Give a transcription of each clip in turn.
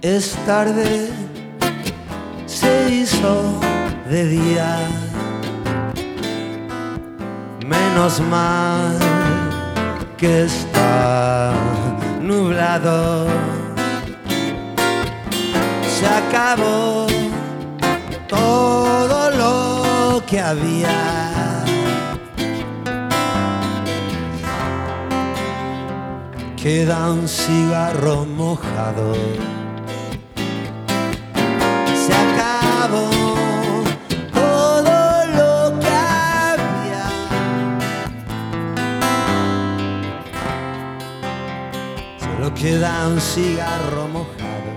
Es tarde, se hizo de día. Menos mal que está nublado. Se acabó todo lo que había. Queda un cigarro mojado. Se acabó todo lo que había. Solo queda un cigarro mojado.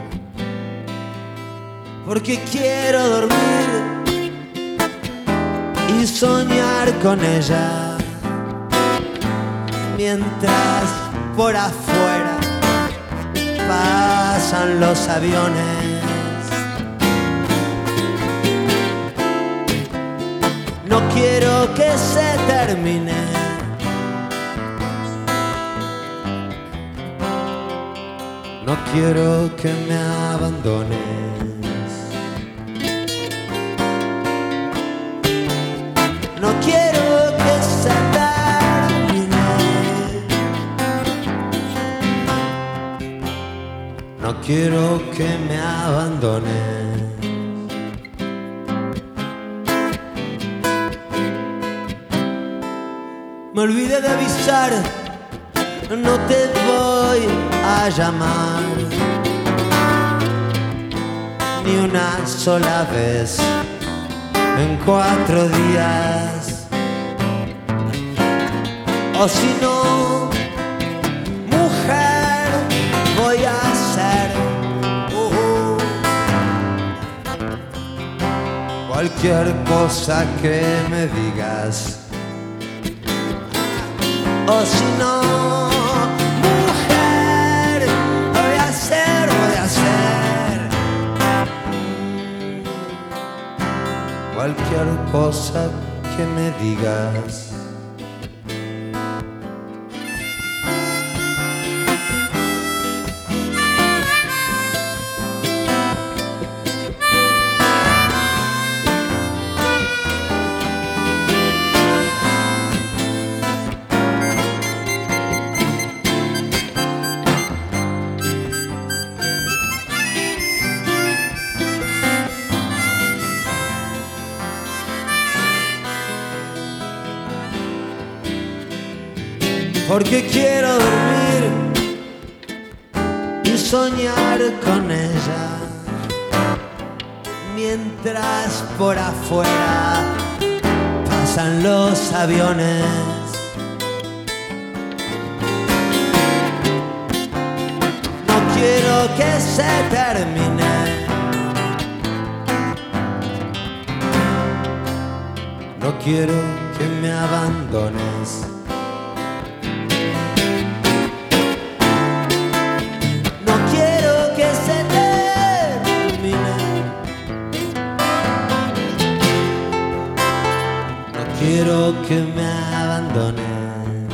Porque quiero dormir y soñar con ella, mientras por afuera pasan los aviones. No quiero que se termine. No quiero que me abandones. No quiero que se termine. No quiero que me abandones. Me olvidé de avisar, no te voy a llamar ni una sola vez en 4 días. O si no, mujer, voy a ser cualquier cosa que me digas. O si no, mujer, voy a ser cualquier cosa que me digas. Porque quiero dormir y soñar con ella, mientras por afuera pasan los aviones. No quiero que se termine. No quiero que me abandones. Quiero que me abandones.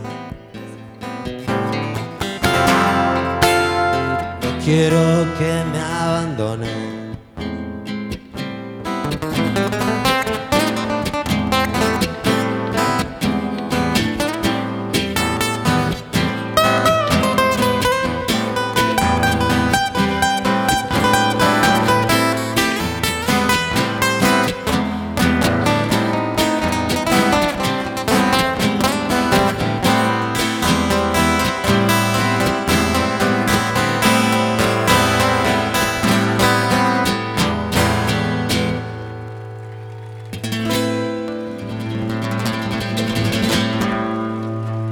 No quiero que me abandones.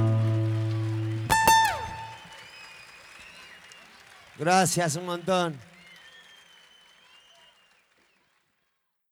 Gracias un montón.